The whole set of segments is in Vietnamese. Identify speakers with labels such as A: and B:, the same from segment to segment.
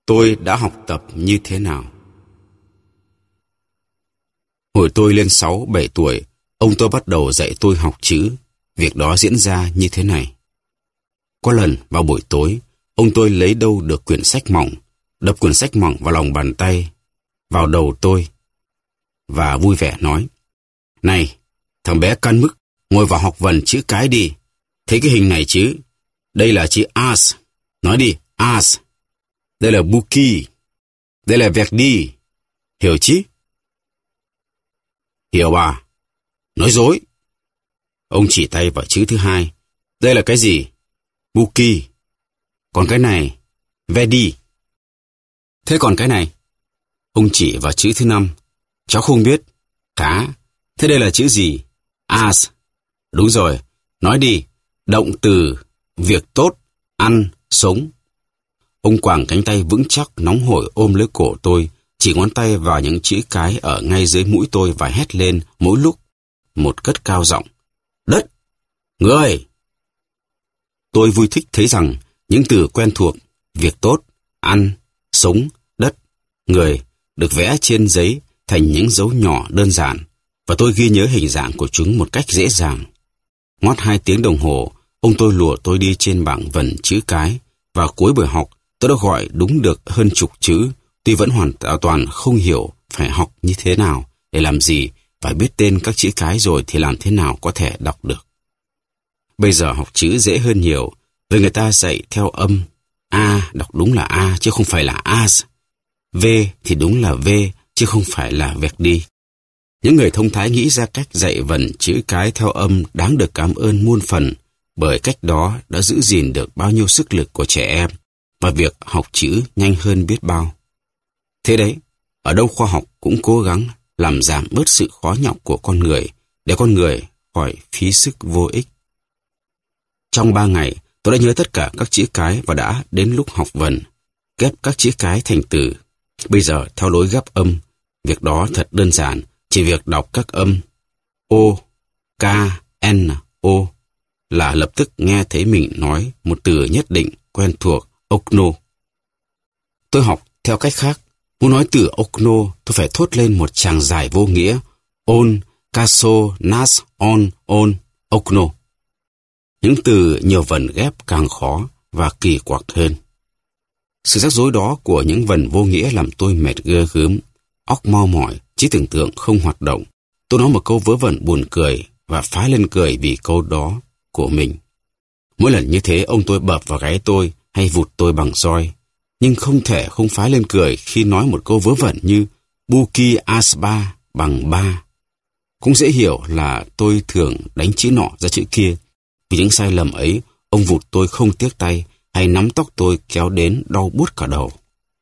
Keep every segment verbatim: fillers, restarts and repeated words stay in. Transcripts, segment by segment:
A: Tôi đã học tập như thế nào? Hồi tôi lên sáu, bảy tuổi, ông tôi bắt đầu dạy tôi học chữ. Việc đó diễn ra như thế này. Có lần vào buổi tối, ông tôi lấy đâu được quyển sách mỏng, đập quyển sách mỏng vào lòng bàn tay, vào đầu tôi, và vui vẻ nói: "Này, thằng bé căn mức, ngồi vào học vần chữ cái đi. Thấy cái hình này chứ? Đây là chữ as. Nói đi, as. Đây là Buki. Đây là Verdi. Hiểu chứ?" "Hiểu bà." "Nói dối." Ông chỉ tay vào chữ thứ hai. "Đây là cái gì?" "Buki." "Còn cái này?" "Verdi." "Thế còn cái này?" Ông chỉ vào chữ thứ năm. "Cháu không biết." "Khá. Thế đây là chữ gì?" "As." "Đúng rồi. Nói đi. Động từ, việc tốt, ăn, sống." Ông quàng cánh tay vững chắc nóng hổi ôm lấy cổ tôi, chỉ ngón tay vào những chữ cái ở ngay dưới mũi tôi và hét lên mỗi lúc một cất cao giọng: "Đất! Người!" Tôi vui thích thấy rằng những từ quen thuộc, việc tốt, ăn, sống, đất, người được vẽ trên giấy thành những dấu nhỏ đơn giản, và tôi ghi nhớ hình dạng của chúng một cách dễ dàng. Ngót hai tiếng đồng hồ, ông tôi lùa tôi đi trên bảng vần chữ cái, và cuối buổi học tôi đã gọi đúng được hơn chục chữ, tuy vẫn hoàn toàn không hiểu phải học như thế nào, để làm gì, và biết tên các chữ cái rồi thì làm thế nào có thể đọc được. Bây giờ học chữ dễ hơn nhiều, vì người ta dạy theo âm. A đọc đúng là A chứ không phải là as. V thì đúng là V chứ không phải là Verdi. Những người thông thái nghĩ ra cách dạy vần chữ cái theo âm đáng được cảm ơn muôn phần, bởi cách đó đã giữ gìn được bao nhiêu sức lực của trẻ em, và việc học chữ nhanh hơn biết bao. Thế đấy, ở đâu khoa học cũng cố gắng làm giảm bớt sự khó nhọc của con người, để con người khỏi phí sức vô ích. Trong ba ngày, tôi đã nhớ tất cả các chữ cái và đã đến lúc học vần, ghép các chữ cái thành từ. Bây giờ theo lối ghép âm, việc đó thật đơn giản, chỉ việc đọc các âm O, K, N, O là lập tức nghe thấy mình nói một từ nhất định quen thuộc, okno. Tôi học theo cách khác. Muốn nói từ okno, tôi phải thốt lên một tràng dài vô nghĩa: on, kaso, nas, on, on, okno. Những từ nhiều vần ghép càng khó và kỳ quặc hơn. Sự rắc rối đó của những vần vô nghĩa làm tôi mệt ghê gớm, óc mau mỏi, trí tưởng tượng không hoạt động. Tôi nói một câu vớ vẩn buồn cười và phá lên cười vì câu đó của mình. Mỗi lần như thế, ông tôi bập vào gáy tôi hay vụt tôi bằng roi. Nhưng không thể không phá lên cười khi nói một câu vớ vẩn như Buki Asba bằng ba. Cũng dễ hiểu là tôi thường đánh chữ nọ ra chữ kia. Vì những sai lầm ấy, ông vụt tôi không tiếc tay hay nắm tóc tôi kéo đến đau buốt cả đầu.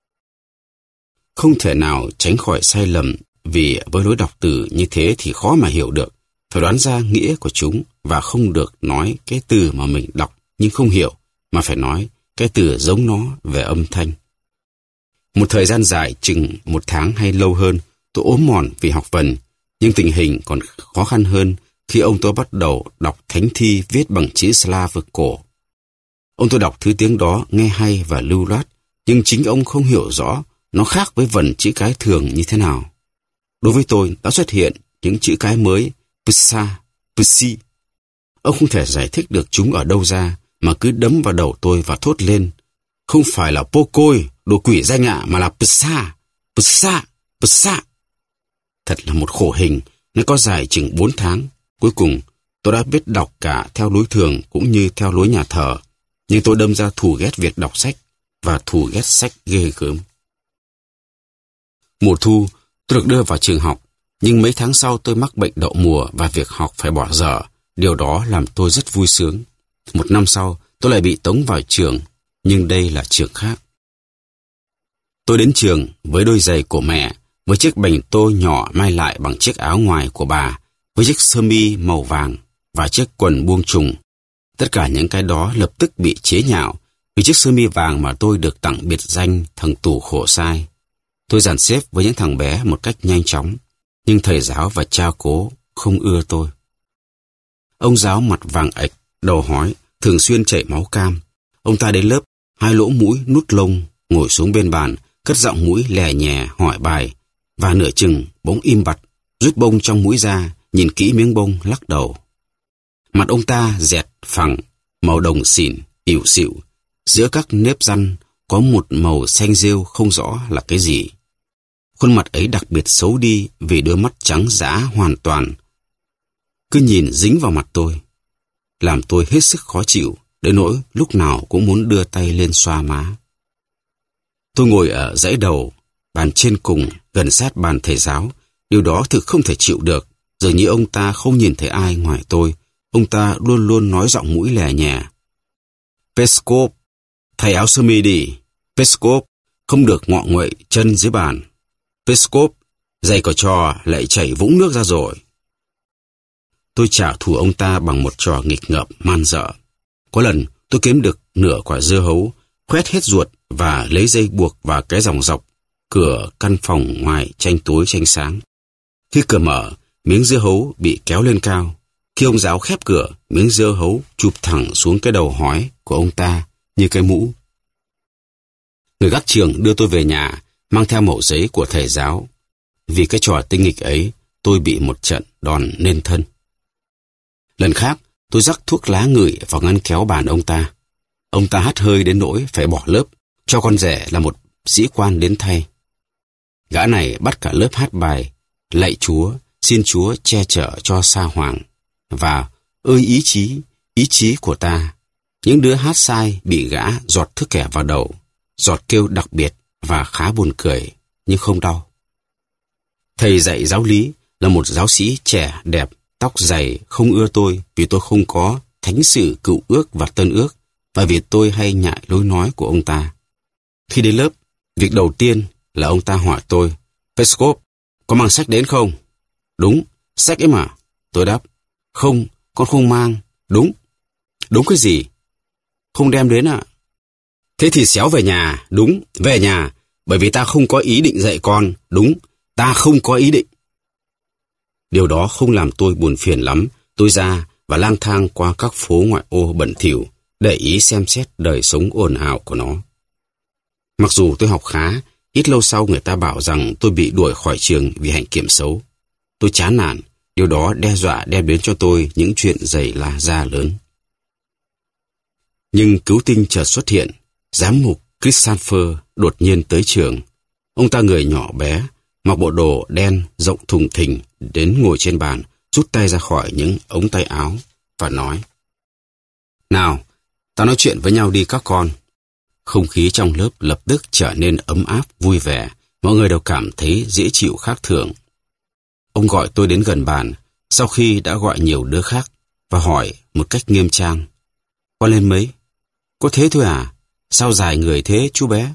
A: Không thể nào tránh khỏi sai lầm, vì với lối đọc từ như thế thì khó mà hiểu được. Phải đoán ra nghĩa của chúng và không được nói cái từ mà mình đọc nhưng không hiểu, mà phải nói cái từ giống nó về âm thanh. Một thời gian dài, chừng một tháng hay lâu hơn, tôi ốm mòn vì học vần, nhưng tình hình còn khó khăn hơn khi ông tôi bắt đầu đọc thánh thi viết bằng chữ Slav cổ. Ông tôi đọc thứ tiếng đó nghe hay và lưu loát, nhưng chính ông không hiểu rõ nó khác với vần chữ cái thường như thế nào. Đối với tôi đã xuất hiện những chữ cái mới, psa, psi. Ông không thể giải thích được chúng ở đâu ra, mà cứ đấm vào đầu tôi và thốt lên: "Không phải là pokoi, đồ quỷ danh ạ, mà là psa, psa, psa." Thật là một khổ hình, nó có dài chừng bốn tháng. Cuối cùng, tôi đã biết đọc cả theo lối thường cũng như theo lối nhà thờ, nhưng tôi đâm ra thù ghét việc đọc sách và thù ghét sách ghê gớm. Mùa thu, tôi được đưa vào trường học, nhưng mấy tháng sau tôi mắc bệnh đậu mùa và việc học phải bỏ dở. Điều đó làm tôi rất vui sướng. Một năm sau, tôi lại bị tống vào trường, nhưng đây là trường khác. Tôi đến trường với đôi giày của mẹ, với chiếc bành tô nhỏ may lại bằng chiếc áo ngoài của bà, với chiếc sơ mi màu vàng và chiếc quần buông trùng. Tất cả những cái đó lập tức bị chế nhạo, vì chiếc sơ mi vàng mà tôi được tặng biệt danh thằng tù khổ sai. Tôi dàn xếp với những thằng bé một cách nhanh chóng, nhưng thầy giáo và cha cố không ưa tôi. Ông giáo mặt vàng ạch, đầu hói, thường xuyên chảy máu cam. Ông ta đến lớp, hai lỗ mũi nút lông, ngồi xuống bên bàn, cất giọng mũi lè nhè hỏi bài, và nửa chừng bỗng im bặt, rút bông trong mũi ra, nhìn kỹ miếng bông lắc đầu. Mặt ông ta dẹt phẳng, màu đồng xỉn, ỉu xịu, giữa các nếp răn có một màu xanh rêu không rõ là cái gì. Khuôn mặt ấy đặc biệt xấu đi vì đôi mắt trắng dã hoàn toàn, cứ nhìn dính vào mặt tôi, làm tôi hết sức khó chịu, đến nỗi lúc nào cũng muốn đưa tay lên xoa má. Tôi ngồi ở dãy đầu, bàn trên cùng, gần sát bàn thầy giáo. Điều đó thực không thể chịu được. Dường như ông ta không nhìn thấy ai ngoài tôi. Ông ta luôn luôn nói giọng mũi lè nhè. Peskov, thay áo sơ mi đi. Peskov, không được ngọ nguậy chân dưới bàn. Peskov, giày cỏ trò lại chảy vũng nước ra rồi. Tôi trả thù ông ta bằng một trò nghịch ngợm man dợ. Có lần tôi kiếm được nửa quả dưa hấu, khoét hết ruột và lấy dây buộc vào cái dòng dọc cửa căn phòng ngoài tranh tối tranh sáng. Khi cửa mở, miếng dưa hấu bị kéo lên cao. Khi ông giáo khép cửa, miếng dưa hấu chụp thẳng xuống cái đầu hói của ông ta như cái mũ. Người gác trường đưa tôi về nhà, mang theo mẩu giấy của thầy giáo. Vì cái trò tinh nghịch ấy, tôi bị một trận đòn nên thân. Lần khác, tôi rắc thuốc lá ngửi vào ngăn kéo bàn ông ta. Ông ta hắt hơi đến nỗi phải bỏ lớp, cho con rể là một sĩ quan đến thay. Gã này bắt cả lớp hát bài lạy Chúa, xin Chúa che chở cho Sa Hoàng. Và ơi ý chí, ý chí của ta. Những đứa hát sai bị gã giọt thức kẻ vào đầu, giọt kêu đặc biệt và khá buồn cười, nhưng không đau. Thầy dạy giáo lý là một giáo sĩ trẻ, đẹp, tóc dày, không ưa tôi vì tôi không có thánh sự cựu ước và tân ước, và vì tôi hay nhại lối nói của ông ta. Khi đến lớp, việc đầu tiên là ông ta hỏi tôi, Peskov, có mang sách đến không? Đúng, sách ấy mà. Tôi đáp, không, con không mang. Đúng. Đúng cái gì? Không đem đến ạ. Thế thì xéo về nhà. Đúng, về nhà, bởi vì ta không có ý định dạy con. Đúng, ta không có ý định. Điều đó không làm tôi buồn phiền lắm. Tôi ra và lang thang qua các phố ngoại ô bẩn thỉu, để ý xem xét đời sống ồn ào của nó. Mặc dù tôi học khá, ít lâu sau người ta bảo rằng tôi bị đuổi khỏi trường vì hạnh kiểm xấu. Tôi chán nản, điều đó đe dọa đem đến cho tôi những chuyện dày là da lớn. Nhưng cứu tinh chợt xuất hiện, giám mục Christopher đột nhiên tới trường. Ông ta người nhỏ bé, mặc bộ đồ đen rộng thùng thình, đến ngồi trên bàn, rút tay ra khỏi những ống tay áo và nói: Nào, ta nói chuyện với nhau đi các con. Không khí trong lớp lập tức trở nên ấm áp, vui vẻ. Mọi người đều cảm thấy dễ chịu khác thường. Ông gọi tôi đến gần bàn, sau khi đã gọi nhiều đứa khác, và hỏi một cách nghiêm trang: Con lên mấy? Có thế thôi à? Sao dài người thế chú bé?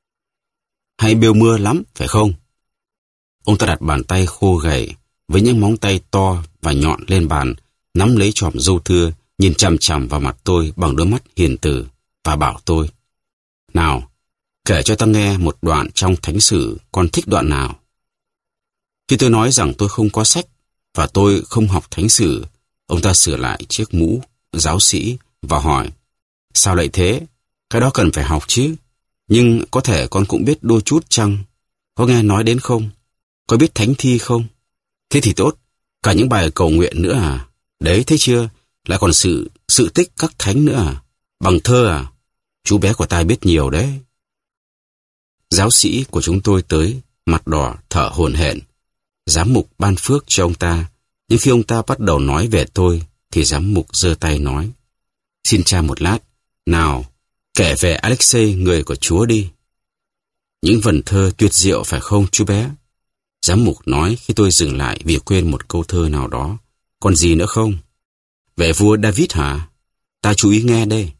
A: Hay bêu mưa lắm, phải không? Ông ta đặt bàn tay khô gầy, với những móng tay to và nhọn lên bàn, nắm lấy chòm râu thưa, nhìn chằm chằm vào mặt tôi bằng đôi mắt hiền từ, và bảo tôi: Nào, kể cho ta nghe một đoạn trong Thánh Sử, con thích đoạn nào? Khi tôi nói rằng tôi không có sách và tôi không học Thánh Sử, ông ta sửa lại chiếc mũ giáo sĩ và hỏi: Sao lại thế? Cái đó cần phải học chứ. Nhưng có thể con cũng biết đôi chút chăng? Có nghe nói đến không? Có biết thánh thi không? Thế thì tốt, cả những bài cầu nguyện nữa à? Đấy, thấy chưa? Lại còn sự sự tích các thánh nữa à? Bằng thơ à? Chú bé của ta biết nhiều đấy. Giáo sĩ của chúng tôi tới, mặt đỏ, thở hổn hển. Giám mục ban phước cho ông ta, nhưng khi ông ta bắt đầu nói về tôi, thì giám mục giơ tay nói: Xin cha một lát, nào, kể về Alexei, người của Chúa đi. Những vần thơ tuyệt diệu phải không chú bé? Giám mục nói khi tôi dừng lại vì quên một câu thơ nào đó. Còn gì nữa không? Về vua David hả? Ta chú ý nghe đây.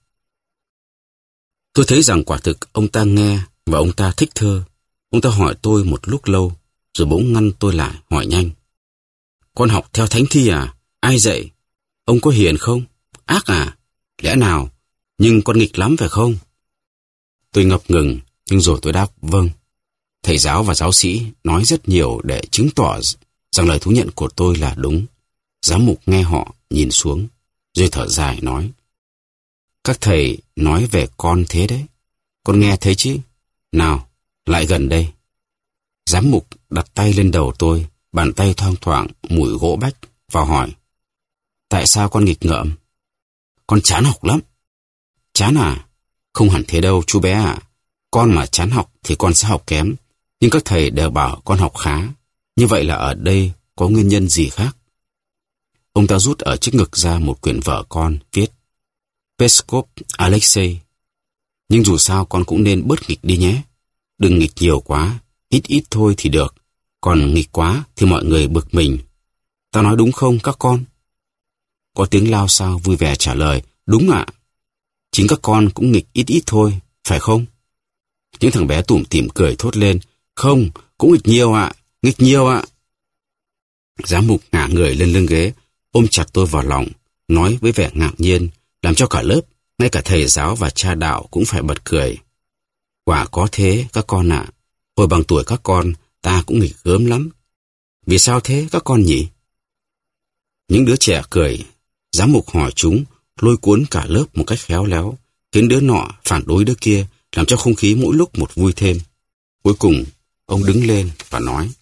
A: Tôi thấy rằng quả thực ông ta nghe và ông ta thích thơ. Ông ta hỏi tôi một lúc lâu, rồi bỗng ngăn tôi lại, hỏi nhanh: Con học theo thánh thi à? Ai dạy? Ông có hiền không? Ác à? Lẽ nào? Nhưng con nghịch lắm phải không? Tôi ngập ngừng, nhưng rồi tôi đáp vâng. Thầy giáo và giáo sĩ nói rất nhiều để chứng tỏ rằng lời thú nhận của tôi là đúng. Giám mục nghe họ, nhìn xuống, rồi thở dài nói: Các thầy nói về con thế đấy. Con nghe thấy chứ? Nào, lại gần đây. Giám mục đặt tay lên đầu tôi, bàn tay thoang thoảng mùi gỗ bách và hỏi. Tại sao con nghịch ngợm? Con chán học lắm. Chán à? Không hẳn thế đâu chú bé ạ. Con mà chán học thì con sẽ học kém. Nhưng các thầy đều bảo con học khá. Như vậy là ở đây có nguyên nhân gì khác? Ông ta rút ở chiếc ngực ra một quyển vở con, viết Peskov Alexei. Nhưng dù sao con cũng nên bớt nghịch đi nhé. Đừng nghịch nhiều quá, ít ít thôi thì được. Còn nghịch quá thì mọi người bực mình. Ta nói đúng không các con? Có tiếng lao sao vui vẻ trả lời, đúng ạ. Chính các con cũng nghịch ít ít thôi, phải không? Những thằng bé tủm tỉm cười thốt lên, không, cũng nghịch nhiều ạ, nghịch nhiều ạ. Giám mục ngả người lên lưng ghế, ôm chặt tôi vào lòng, nói với vẻ ngạc nhiên, làm cho cả lớp, ngay cả thầy giáo và cha đạo cũng phải bật cười. Quả có thế các con ạ, hồi bằng tuổi các con, ta cũng nghịch gớm lắm. Vì sao thế các con nhỉ? Những đứa trẻ cười, giám mục hỏi chúng, lôi cuốn cả lớp một cách khéo léo, khiến đứa nọ phản đối đứa kia, làm cho không khí mỗi lúc một vui thêm. Cuối cùng, ông đứng lên và nói,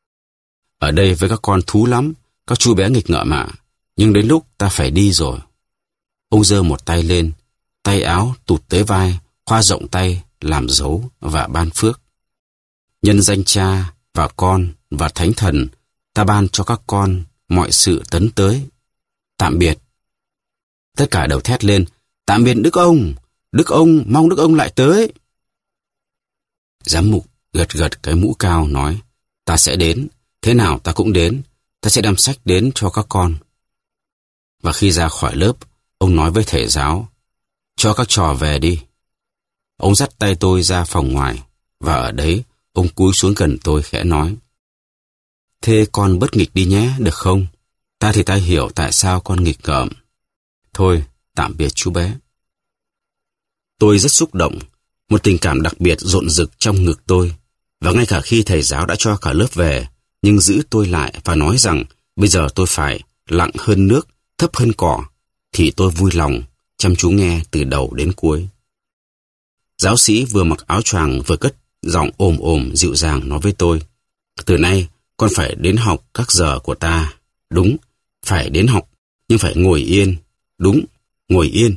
A: ở đây với các con thú lắm, các chú bé nghịch ngợm ạ, nhưng đến lúc ta phải đi rồi. Ông giơ một tay lên, tay áo tụt tới vai, khoa rộng tay, làm dấu và ban phước. Nhân danh Cha và Con và Thánh Thần, ta ban cho các con mọi sự tấn tới. Tạm biệt. Tất cả đều thét lên, tạm biệt Đức ông, Đức ông, mong Đức ông lại tới. Giám mục gật gật cái mũ cao nói, ta sẽ đến, thế nào ta cũng đến, ta sẽ đem sách đến cho các con. Và khi ra khỏi lớp, ông nói với thầy giáo, cho các trò về đi. Ông dắt tay tôi ra phòng ngoài, và ở đấy, ông cúi xuống gần tôi khẽ nói, thế con bớt nghịch đi nhé, được không? Ta thì ta hiểu tại sao con nghịch ngợm. Thôi, tạm biệt chú bé. Tôi rất xúc động, một tình cảm đặc biệt rộn rực trong ngực tôi. Và ngay cả khi thầy giáo đã cho cả lớp về, nhưng giữ tôi lại và nói rằng bây giờ tôi phải lặng hơn nước, thấp hơn cỏ, thì tôi vui lòng, chăm chú nghe từ đầu đến cuối. Giáo sĩ vừa mặc áo choàng vừa cất giọng ồm ồm dịu dàng nói với tôi, từ nay con phải đến học các giờ của ta. Đúng, phải đến học, nhưng phải ngồi yên. Đúng, ngồi yên.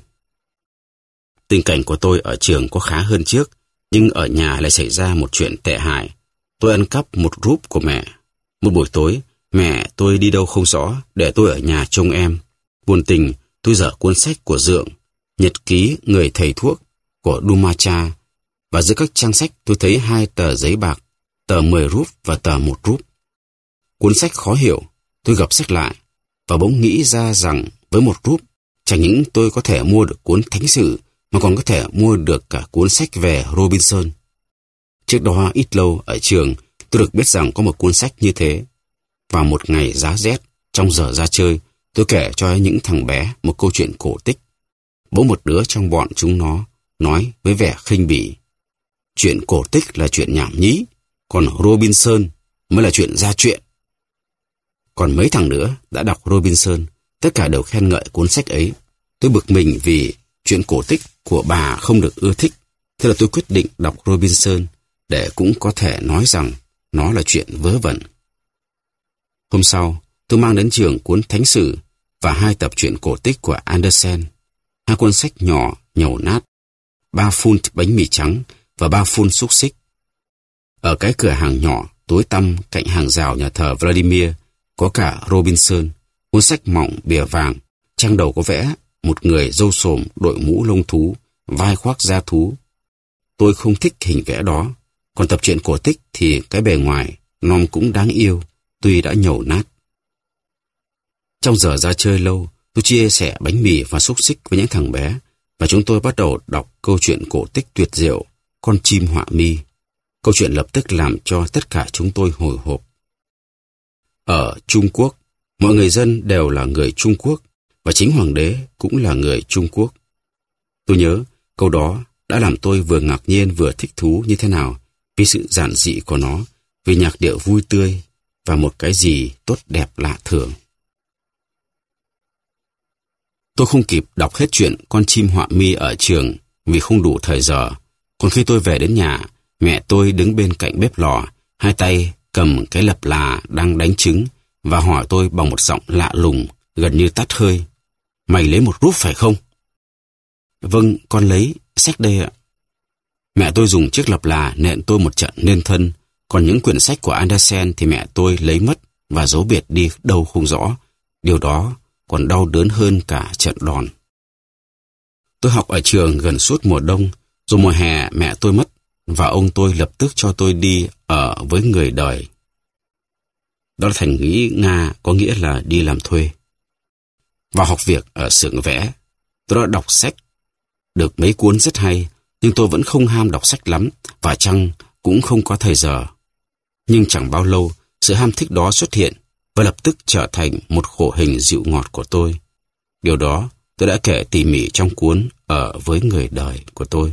A: Tình cảnh của tôi ở trường có khá hơn trước, nhưng ở nhà lại xảy ra một chuyện tệ hại. Tôi ăn cắp một rúp của mẹ. Một buổi tối, mẹ tôi đi đâu không rõ, để tôi ở nhà trông em. Buồn tình, tôi dở cuốn sách của Dượng, Nhật ký người thầy thuốc của Dumacha, và giữa các trang sách tôi thấy hai tờ giấy bạc, tờ mười rúp và tờ một rúp. Cuốn sách khó hiểu, tôi gập sách lại, và bỗng nghĩ ra rằng với một rúp, chẳng những tôi có thể mua được cuốn thánh sử, mà còn có thể mua được cả cuốn sách về Robinson. Trước đó ít lâu ở trường, tôi được biết rằng có một cuốn sách như thế. Vào một ngày giá rét, trong giờ ra chơi, tôi kể cho những thằng bé một câu chuyện cổ tích. Bỗng một đứa trong bọn chúng nó nói với vẻ khinh bỉ, chuyện cổ tích là chuyện nhảm nhí, còn Robinson mới là chuyện ra chuyện. Còn mấy thằng nữa đã đọc Robinson, tất cả đều khen ngợi cuốn sách ấy. Tôi bực mình vì chuyện cổ tích của bà không được ưa thích, thế là tôi quyết định đọc Robinson để cũng có thể nói rằng nó là chuyện vớ vẩn. Hôm sau, tôi mang đến trường cuốn thánh sử và hai tập truyện cổ tích của Andersen, hai cuốn sách nhỏ nhầu nát, ba phun bánh mì trắng và ba phun xúc xích. Ở cái cửa hàng nhỏ tối tăm cạnh hàng rào nhà thờ Vladimir có cả Robinson, cuốn sách mỏng bìa vàng, trang đầu có vẽ một người râu xồm đội mũ lông thú, vai khoác da thú. Tôi không thích hình vẽ đó, còn tập truyện cổ tích thì cái bề ngoài nom cũng đáng yêu, tuy đã nhầu nát. Trong giờ ra chơi lâu, tôi chia sẻ bánh mì và xúc xích với những thằng bé, và chúng tôi bắt đầu đọc câu chuyện cổ tích tuyệt diệu, Con chim họa mi. Câu chuyện lập tức làm cho tất cả chúng tôi hồi hộp. Ở Trung Quốc, mọi người dân đều là người Trung Quốc, và chính hoàng đế cũng là người Trung Quốc. Tôi nhớ câu đó đã làm tôi vừa ngạc nhiên vừa thích thú như thế nào vì sự giản dị của nó, vì nhạc điệu vui tươi và một cái gì tốt đẹp lạ thường. Tôi không kịp đọc hết chuyện Con chim họa mi ở trường vì không đủ thời giờ. Còn khi tôi về đến nhà, Mẹ tôi đứng bên cạnh bếp lò, hai tay cầm cái lập là đang đánh trứng và hỏi tôi bằng một giọng lạ lùng, gần như tắt hơi. Mày lấy một rúp phải không? Vâng, con lấy, sách đây ạ. Mẹ tôi dùng chiếc lập là nện tôi một trận nên thân, còn những quyển sách của Andersen thì mẹ tôi lấy mất và giấu biệt đi đâu không rõ. Điều đó còn đau đớn hơn cả trận đòn. Tôi học ở trường gần suốt mùa đông, rồi mùa hè mẹ tôi mất, và ông tôi lập tức cho tôi đi ở với người đời. Đó là thành ngữ Nga, có nghĩa là đi làm thuê. Vào học việc ở xưởng vẽ, tôi đã đọc sách, được mấy cuốn rất hay, nhưng tôi vẫn không ham đọc sách lắm, và chăng cũng không có thời giờ. Nhưng chẳng bao lâu, sự ham thích đó xuất hiện, và lập tức trở thành một khổ hình dịu ngọt của tôi. Điều đó tôi đã kể tỉ mỉ trong cuốn Ở với người đời của tôi.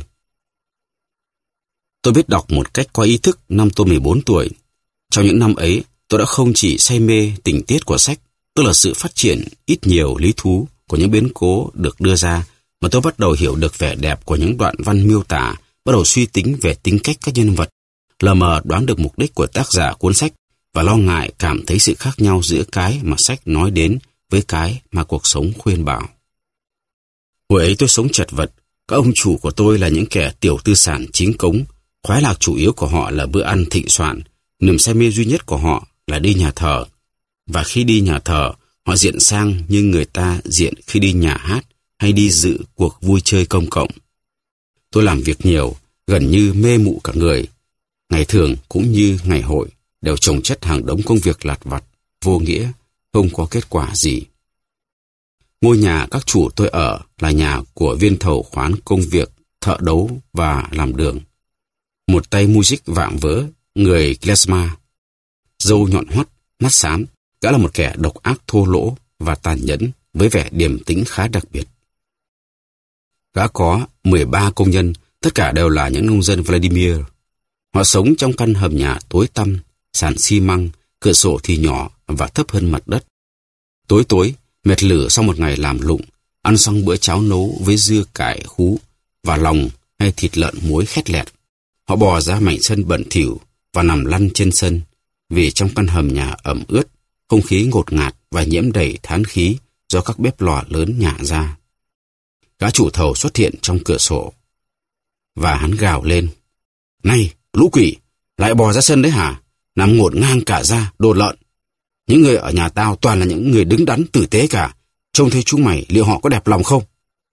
A: Tôi biết đọc một cách có ý thức năm tôi mười bốn tuổi. Trong những năm ấy, tôi đã không chỉ say mê tình tiết của sách, tức là sự phát triển ít nhiều lý thú của những biến cố được đưa ra, mà tôi bắt đầu hiểu được vẻ đẹp của những đoạn văn miêu tả, bắt đầu suy tính về tính cách các nhân vật, lờ mờ đoán được mục đích của tác giả cuốn sách, và lo ngại cảm thấy sự khác nhau giữa cái mà sách nói đến với cái mà cuộc sống khuyên bảo. Hồi ấy tôi sống chật vật, các ông chủ của tôi là những kẻ tiểu tư sản chính cống, khoái lạc chủ yếu của họ là bữa ăn thịnh soạn, niềm say mê duy nhất của họ là đi nhà thờ. Và khi đi nhà thờ, họ diện sang như người ta diện khi đi nhà hát hay đi dự cuộc vui chơi công cộng. Tôi làm việc nhiều, gần như mê mụ cả người. Ngày thường cũng như ngày hội, đều chồng chất hàng đống công việc lặt vặt, vô nghĩa, không có kết quả gì. Ngôi nhà các chủ tôi ở là nhà của viên thầu khoán công việc, thợ đấu và làm đường. Một tay music vạm vỡ, người klezmer, râu nhọn hoắt, mắt xám, gã là một kẻ độc ác thô lỗ và tàn nhẫn với vẻ điềm tĩnh khá đặc biệt. Gã có mười ba công nhân, tất cả đều là những nông dân Vladimir. Họ sống trong căn hầm nhà tối tăm, sàn xi măng, cửa sổ thì nhỏ và thấp hơn mặt đất. Tối tối, mệt lử sau một ngày làm lụng, ăn xong bữa cháo nấu với dưa cải khú và lòng hay thịt lợn muối khét lẹt. Họ bò ra mảnh sân bẩn thỉu và nằm lăn trên sân, vì trong căn hầm nhà ẩm ướt, không khí ngột ngạt và nhiễm đầy thán khí do các bếp lò lớn nhả ra. Gã chủ thầu xuất hiện trong cửa sổ, và hắn gào lên: "Này, lũ quỷ, lại bò ra sân đấy hả? Nằm ngổn ngang cả ra, đồ lợn. Những người ở nhà tao toàn là những người đứng đắn tử tế cả. Trông thấy chúng mày, liệu họ có đẹp lòng không?"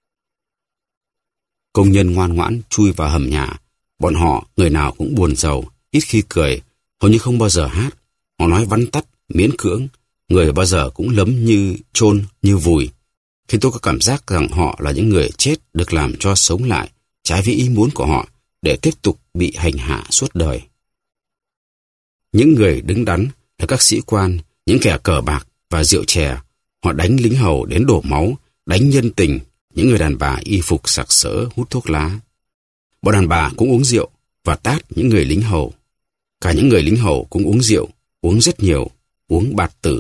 A: Công nhân ngoan ngoãn chui vào hầm nhà. Bọn họ, người nào cũng buồn rầu, ít khi cười, hầu như không bao giờ hát. Họ nói vắn tắt, miễn cưỡng, người bao giờ cũng lấm như chôn như vùi. Khi tôi có cảm giác rằng họ là những người chết được làm cho sống lại, trái với ý muốn của họ, để tiếp tục bị hành hạ suốt đời. Những người đứng đắn là các sĩ quan, những kẻ cờ bạc và rượu chè. Họ đánh lính hầu đến đổ máu, đánh nhân tình, những người đàn bà y phục sặc sỡ hút thuốc lá. Bọn đàn bà cũng uống rượu và tát những người lính hầu. Cả những người lính hầu cũng uống rượu, uống rất nhiều, uống bạt tử.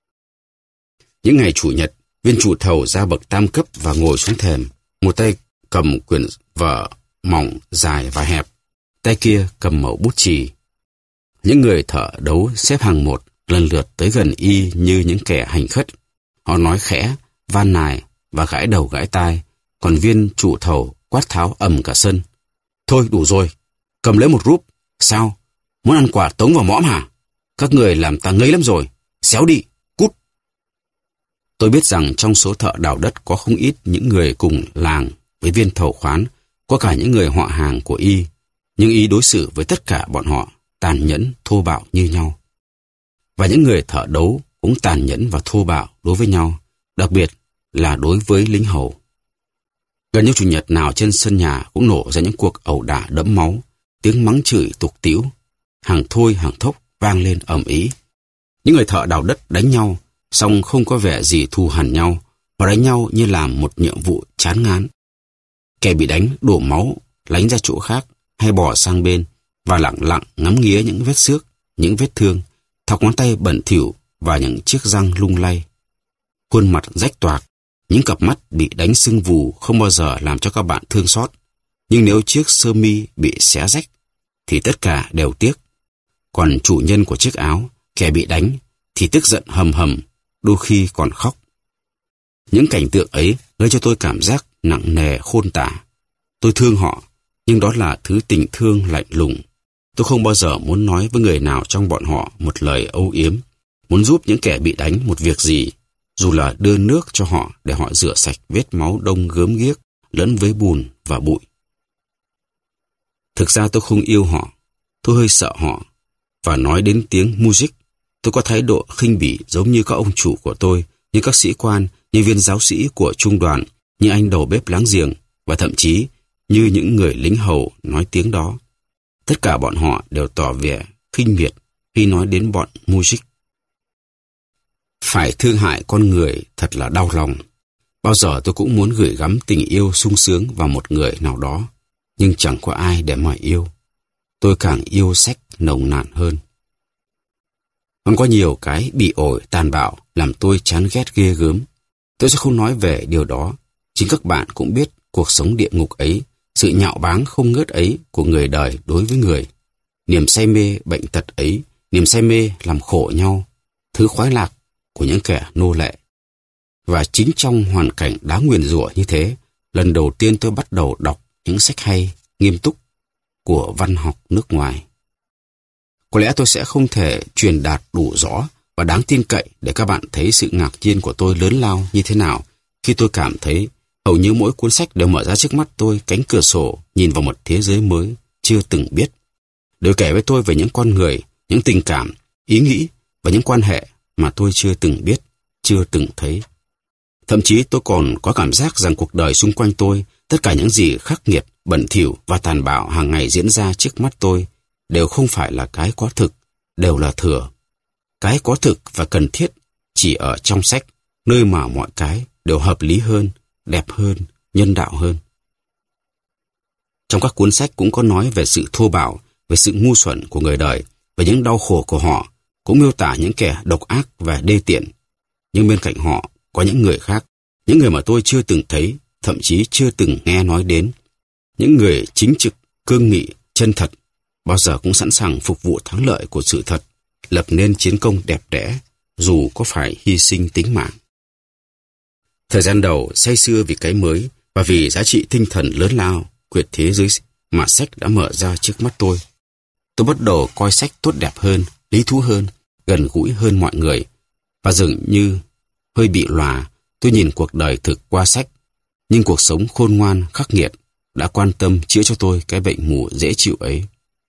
A: Những ngày chủ nhật, viên chủ thầu ra bậc tam cấp và ngồi xuống thềm, một tay cầm quyển vở mỏng, dài và hẹp, tay kia cầm mẩu bút chì. Những người thợ đấu xếp hàng một, lần lượt tới gần y như những kẻ hành khất. Họ nói khẽ, van nài và gãi đầu gãi tai, còn viên chủ thầu quát tháo ầm cả sân: "Thôi đủ rồi, cầm lấy một rúp. Sao? Muốn ăn quả tống vào mõm hả? Các người làm ta ngấy lắm rồi. Xéo đi, cút." Tôi biết rằng trong số thợ đào đất có không ít những người cùng làng với viên thầu khoán, có cả những người họ hàng của y, nhưng y đối xử với tất cả bọn họ tàn nhẫn, thô bạo như nhau. Và những người thợ đấu cũng tàn nhẫn và thô bạo đối với nhau, đặc biệt là đối với lính hầu. Gần như chủ nhật nào trên sân nhà cũng nổ ra những cuộc ẩu đả đẫm máu, tiếng mắng chửi tục tĩu, hàng thôi hàng thốc vang lên ầm ĩ. Những người thợ đào đất đánh nhau, song không có vẻ gì thù hằn nhau, họ đánh nhau như làm một nhiệm vụ chán ngán. Kẻ bị đánh đổ máu, lánh ra chỗ khác hay bỏ sang bên và lặng lặng ngắm nghía những vết xước, những vết thương, thọc ngón tay bẩn thỉu và những chiếc răng lung lay. Khuôn mặt rách toạc, những cặp mắt bị đánh sưng vù không bao giờ làm cho các bạn thương xót. Nhưng nếu chiếc sơ mi bị xé rách, thì tất cả đều tiếc. Còn chủ nhân của chiếc áo, kẻ bị đánh, thì tức giận hầm hầm, đôi khi còn khóc. Những cảnh tượng ấy gây cho tôi cảm giác nặng nề khôn tả. Tôi thương họ, nhưng đó là thứ tình thương lạnh lùng. Tôi không bao giờ muốn nói với người nào trong bọn họ một lời âu yếm, muốn giúp những kẻ bị đánh một việc gì, dù là đưa nước cho họ để họ rửa sạch vết máu đông gớm ghiếc lẫn với bùn và bụi. Thực ra tôi không yêu họ, tôi hơi sợ họ. Và nói đến tiếng music, tôi có thái độ khinh bỉ giống như các ông chủ của tôi, như các sĩ quan, như viên giáo sĩ của trung đoàn, như anh đầu bếp láng giềng, và thậm chí như những người lính hầu nói tiếng đó. Tất cả bọn họ đều tỏ vẻ khinh miệt khi nói đến bọn music. Phải thương hại con người thật là đau lòng. Bao giờ tôi cũng muốn gửi gắm tình yêu sung sướng vào một người nào đó, nhưng chẳng có ai để mà yêu. Tôi càng yêu sách nồng nàn hơn. Còn có nhiều cái bị ổi tàn bạo làm tôi chán ghét ghê gớm. Tôi sẽ không nói về điều đó. Chính các bạn cũng biết cuộc sống địa ngục ấy, sự nhạo báng không ngớt ấy của người đời đối với người. Niềm say mê bệnh tật ấy, niềm say mê làm khổ nhau, thứ khoái lạc của những kẻ nô lệ. Và chính trong hoàn cảnh đáng nguyền rủa như thế, lần đầu tiên tôi bắt đầu đọc những sách hay, nghiêm túc của văn học nước ngoài. Có lẽ tôi sẽ không thể truyền đạt đủ rõ và đáng tin cậy để các bạn thấy sự ngạc nhiên của tôi lớn lao như thế nào khi tôi cảm thấy hầu như mỗi cuốn sách đều mở ra trước mắt tôi cánh cửa sổ nhìn vào một thế giới mới chưa từng biết. Đều kể với tôi về những con người, những tình cảm, ý nghĩ và những quan hệ mà tôi chưa từng biết, chưa từng thấy. Thậm chí tôi còn có cảm giác rằng cuộc đời xung quanh tôi, tất cả những gì khắc nghiệt, bẩn thỉu và tàn bạo hàng ngày diễn ra trước mắt tôi đều không phải là cái có thực, đều là thừa. Cái có thực và cần thiết chỉ ở trong sách, nơi mà mọi cái đều hợp lý hơn, đẹp hơn, nhân đạo hơn. Trong các cuốn sách cũng có nói về sự thô bạo, về sự ngu xuẩn của người đời, về những đau khổ của họ, cũng miêu tả những kẻ độc ác và đê tiện. Nhưng bên cạnh họ có những người khác, những người mà tôi chưa từng thấy, thậm chí chưa từng nghe nói đến. Những người chính trực, cương nghị, chân thật, bao giờ cũng sẵn sàng phục vụ thắng lợi của sự thật, lập nên chiến công đẹp đẽ, dù có phải hy sinh tính mạng. Thời gian đầu say sưa vì cái mới và vì giá trị tinh thần lớn lao, quyệt thế giới mà sách đã mở ra trước mắt tôi. Tôi bắt đầu coi sách tốt đẹp hơn, lý thú hơn, gần gũi hơn mọi người, và dường như hơi bị lòa, tôi nhìn cuộc đời thực qua sách, nhưng cuộc sống khôn ngoan, khắc nghiệt đã quan tâm chữa cho tôi cái bệnh mù dễ chịu ấy.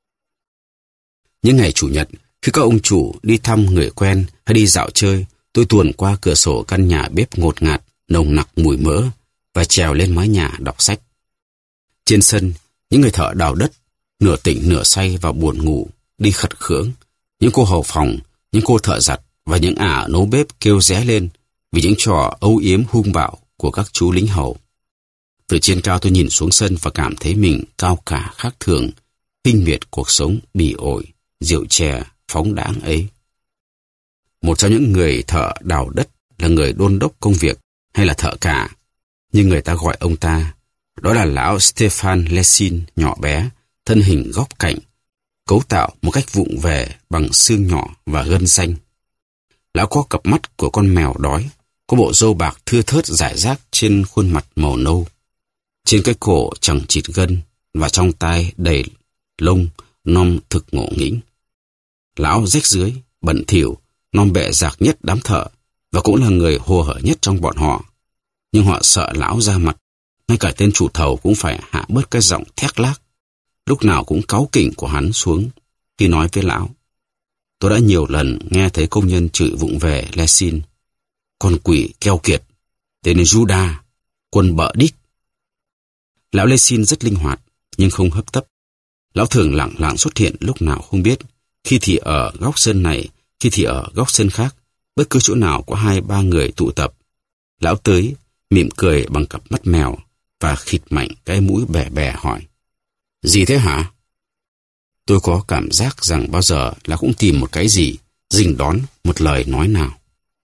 A: Những ngày Chủ nhật, khi các ông chủ đi thăm người quen hay đi dạo chơi, tôi tuồn qua cửa sổ căn nhà bếp ngột ngạt, nồng nặc mùi mỡ và trèo lên mái nhà đọc sách. Trên sân, những người thợ đào đất, nửa tỉnh nửa say và buồn ngủ, đi khật khưỡng. Những cô hầu phòng, những cô thợ giặt và những ả nấu bếp kêu ré lên vì những trò âu yếm hung bạo của các chú lính hầu. Từ trên cao tôi nhìn xuống sân và cảm thấy mình cao cả khác thường, khinh miệt cuộc sống bỉ ổi, rượu chè, phóng đãng ấy. Một trong những người thợ đào đất là người đôn đốc công việc hay là thợ cả, nhưng người ta gọi ông ta, đó là lão Stefan Lessing nhỏ bé, thân hình góc cạnh, cấu tạo một cách vụng về bằng xương nhỏ và gân xanh. Lão có cặp mắt của con mèo đói, có bộ râu bạc thưa thớt rải rác trên khuôn mặt màu nâu. Trên cái cổ chẳng chịt gân và trong tai đầy lông non thực ngộ nghĩnh. Lão rách rưới, bẩn thỉu, non bẹ rạc nhất đám thợ và cũng là người hồ hởi nhất trong bọn họ. Nhưng họ sợ lão ra mặt, ngay cả tên chủ thầu cũng phải hạ bớt cái giọng thét lác, lúc nào cũng cáu kỉnh của hắn xuống khi nói với lão. Tôi đã nhiều lần nghe thấy công nhân chửi vụng về Lessing: con quỷ keo kiệt, tên Judas, quân bợ đít. Lão Lessing rất linh hoạt, nhưng không hấp tấp. Lão thường lặng lặng xuất hiện lúc nào không biết, khi thì ở góc sân này, khi thì ở góc sân khác, bất cứ chỗ nào có hai ba người tụ tập. Lão tới, mỉm cười bằng cặp mắt mèo và khịt mạnh cái mũi bè bè hỏi: gì thế hả? Tôi có cảm giác rằng bao giờ là cũng tìm một cái gì, rình đón một lời nói nào.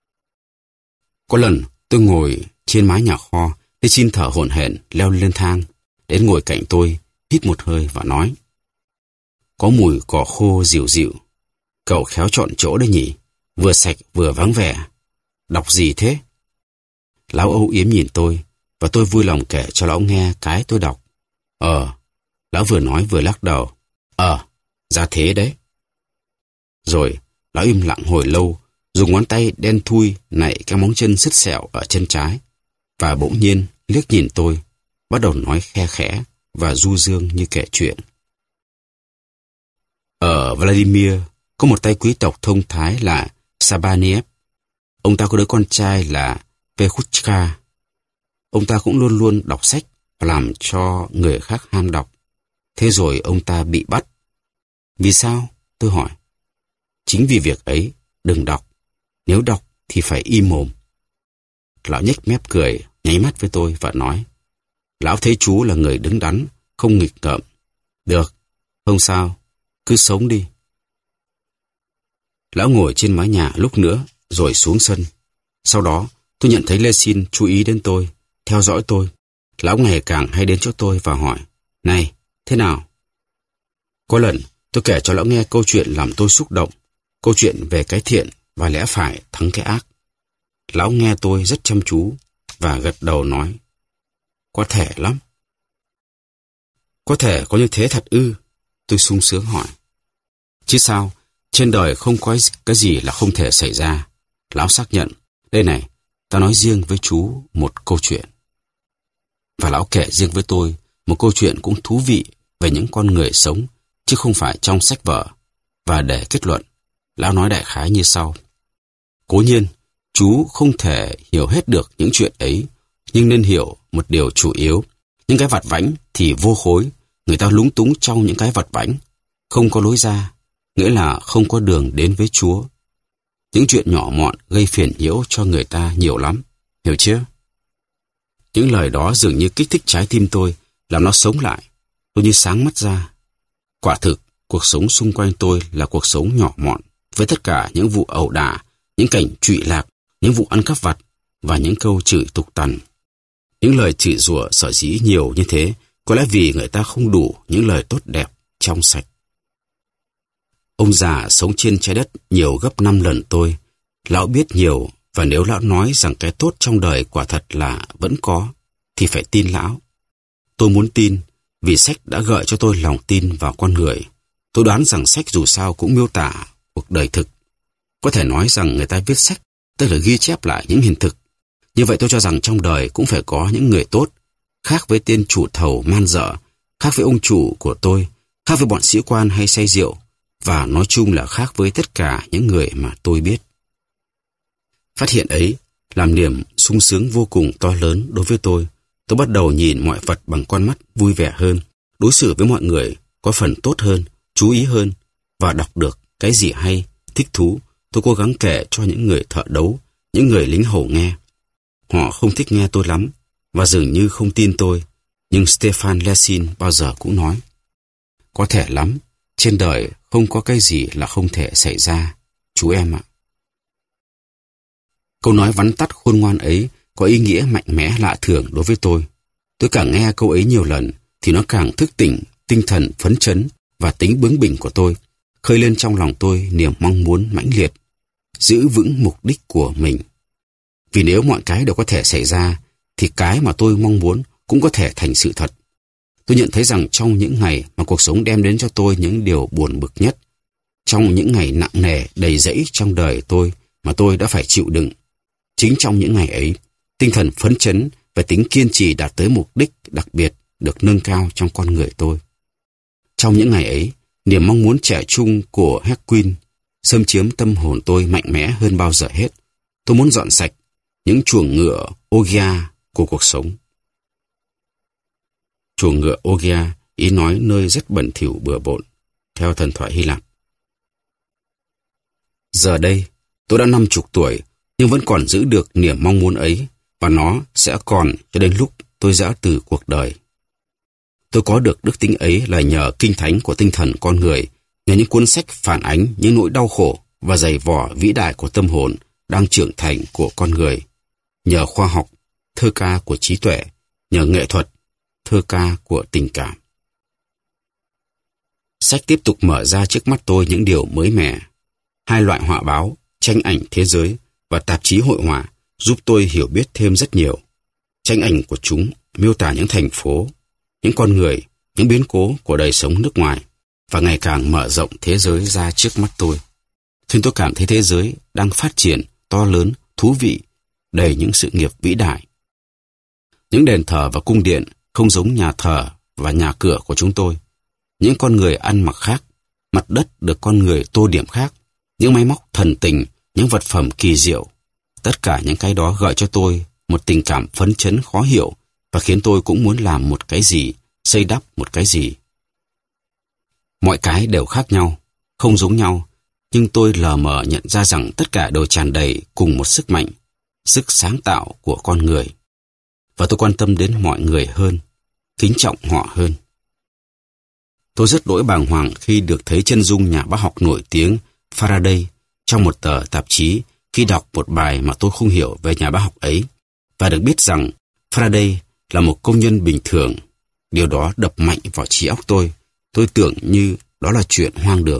A: Có lần tôi ngồi trên mái nhà kho, Lessing thở hổn hển leo lên thang, đến ngồi cạnh tôi, hít một hơi và nói: có mùi cỏ khô dịu dịu. Cậu khéo chọn chỗ đấy nhỉ, vừa sạch vừa vắng vẻ. Đọc gì thế? Lão âu yếm nhìn tôi, và tôi vui lòng kể cho lão nghe cái tôi đọc. Ờ, lão vừa nói vừa lắc đầu. Ờ, ra thế đấy. Rồi, lão im lặng hồi lâu, dùng ngón tay đen thui nạy cái móng chân sứt sẹo ở chân trái, và bỗng nhiên liếc nhìn tôi, bắt đầu nói khe khẽ và du dương như kể chuyện. Ở Vladimir có một tay quý tộc thông thái là Sabaniev. Ông ta có đứa con trai là Pekhuchka. Ông ta cũng luôn luôn đọc sách và làm cho người khác ham đọc. Thế rồi ông ta bị bắt. Vì sao? Tôi hỏi. Chính vì việc ấy, đừng đọc. Nếu đọc thì phải im mồm. Lão nhếch mép cười, nháy mắt với tôi và nói. Lão thấy chú là người đứng đắn, không nghịch ngợm. Được, không sao, cứ sống đi. Lão ngồi trên mái nhà lúc nữa, rồi xuống sân. Sau đó, tôi nhận thấy Lê-xin chú ý đến tôi, theo dõi tôi. Lão ngày càng hay đến chỗ tôi và hỏi, này, thế nào? Có lần, tôi kể cho lão nghe câu chuyện làm tôi xúc động, câu chuyện về cái thiện và lẽ phải thắng cái ác. Lão nghe tôi rất chăm chú và gật đầu nói, có thể lắm. Có thể có như thế thật ư? Tôi sung sướng hỏi. Chứ sao, trên đời không có cái gì là không thể xảy ra. Lão xác nhận, đây này, ta nói riêng với chú một câu chuyện. Và lão kể riêng với tôi một câu chuyện cũng thú vị về những con người sống, chứ không phải trong sách vở. Và để kết luận, lão nói đại khái như sau. Cố nhiên, chú không thể hiểu hết được những chuyện ấy, nhưng nên hiểu một điều chủ yếu. Những cái vặt vãnh thì vô khối, người ta lúng túng trong những cái vặt vãnh, không có lối ra, nghĩa là không có đường đến với Chúa. Những chuyện nhỏ mọn gây phiền nhiễu cho người ta nhiều lắm, hiểu chưa? Những lời đó dường như kích thích trái tim tôi, làm nó sống lại. Tôi như sáng mắt ra. Quả thực, cuộc sống xung quanh tôi là cuộc sống nhỏ mọn, với tất cả những vụ ẩu đả, những cảnh trụy lạc, những vụ ăn cắp vặt và những câu chửi tục tằn. Những lời chửi rủa sở dĩ nhiều như thế, có lẽ vì người ta không đủ những lời tốt đẹp, trong sạch. Ông già sống trên trái đất nhiều gấp năm lần tôi. Lão biết nhiều, và nếu lão nói rằng cái tốt trong đời quả thật là vẫn có, thì phải tin lão. Tôi muốn tin, vì sách đã gợi cho tôi lòng tin vào con người. Tôi đoán rằng sách dù sao cũng miêu tả cuộc đời thực. Có thể nói rằng người ta viết sách, tức là ghi chép lại những hiện thực. Như vậy tôi cho rằng trong đời cũng phải có những người tốt, khác với tên chủ thầu man dợ, khác với ông chủ của tôi, khác với bọn sĩ quan hay say rượu, và nói chung là khác với tất cả những người mà tôi biết. Phát hiện ấy làm niềm sung sướng vô cùng to lớn đối với tôi. Tôi bắt đầu nhìn mọi vật bằng con mắt vui vẻ hơn, đối xử với mọi người có phần tốt hơn, chú ý hơn, và đọc được cái gì hay, thích thú, tôi cố gắng kể cho những người thợ đấu, những người lính hầu nghe. Họ không thích nghe tôi lắm, và dường như không tin tôi, nhưng Stefan Lessing bao giờ cũng nói, có thể lắm, trên đời không có cái gì là không thể xảy ra, chú em ạ. Câu nói vắn tắt khôn ngoan ấy có ý nghĩa mạnh mẽ lạ thường đối với tôi. Tôi càng nghe câu ấy nhiều lần, thì nó càng thức tỉnh tinh thần phấn chấn và tính bướng bỉnh của tôi, khơi lên trong lòng tôi niềm mong muốn mãnh liệt, giữ vững mục đích của mình. Vì nếu mọi cái đều có thể xảy ra, thì cái mà tôi mong muốn cũng có thể thành sự thật. Tôi nhận thấy rằng trong những ngày mà cuộc sống đem đến cho tôi những điều buồn bực nhất, trong những ngày nặng nề đầy rẫy trong đời tôi mà tôi đã phải chịu đựng, chính trong những ngày ấy, tinh thần phấn chấn và tính kiên trì đạt tới mục đích đặc biệt được nâng cao trong con người tôi. Trong những ngày ấy, niềm mong muốn trẻ trung của Hequin xâm chiếm tâm hồn tôi mạnh mẽ hơn bao giờ hết. Tôi muốn dọn sạch những chuồng ngựa Ogia của cuộc sống. Chuồng ngựa Ogia, ý nói nơi rất bẩn thỉu bừa bộn, theo thần thoại Hy Lạp. Giờ đây, tôi đã năm chục tuổi, nhưng vẫn còn giữ được niềm mong muốn ấy, và nó sẽ còn cho đến lúc tôi giã từ cuộc đời. Tôi có được đức tính ấy là nhờ kinh thánh của tinh thần con người, nhờ những cuốn sách phản ánh những nỗi đau khổ và dày vò vĩ đại của tâm hồn đang trưởng thành của con người, nhờ khoa học, thơ ca của trí tuệ, nhờ nghệ thuật, thơ ca của tình cảm. Sách tiếp tục mở ra trước mắt tôi những điều mới mẻ. Hai loại họa báo, tranh ảnh thế giới và tạp chí hội họa giúp tôi hiểu biết thêm rất nhiều. Tranh ảnh của chúng miêu tả những thành phố, những con người, những biến cố của đời sống nước ngoài và ngày càng mở rộng thế giới ra trước mắt tôi. Khiến tôi cảm thấy thế giới đang phát triển, to lớn, thú vị, đầy những sự nghiệp vĩ đại. Những đền thờ và cung điện không giống nhà thờ và nhà cửa của chúng tôi. Những con người ăn mặc khác, mặt đất được con người tô điểm khác, những máy móc thần tình, những vật phẩm kỳ diệu. Tất cả những cái đó gợi cho tôi một tình cảm phấn chấn khó hiểu và khiến tôi cũng muốn làm một cái gì, xây đắp một cái gì. Mọi cái đều khác nhau, không giống nhau, nhưng tôi lờ mờ nhận ra rằng tất cả đều tràn đầy cùng một sức mạnh, sức sáng tạo của con người. Và tôi quan tâm đến mọi người hơn, kính trọng họ hơn. Tôi rất đỗi bàng hoàng khi được thấy chân dung nhà bác học nổi tiếng Faraday trong một tờ tạp chí khi đọc một bài mà tôi không hiểu về nhà bác học ấy, và được biết rằng Faraday là một công nhân bình thường. Điều đó đập mạnh vào trí óc tôi. Tôi tưởng như đó là chuyện hoang đường.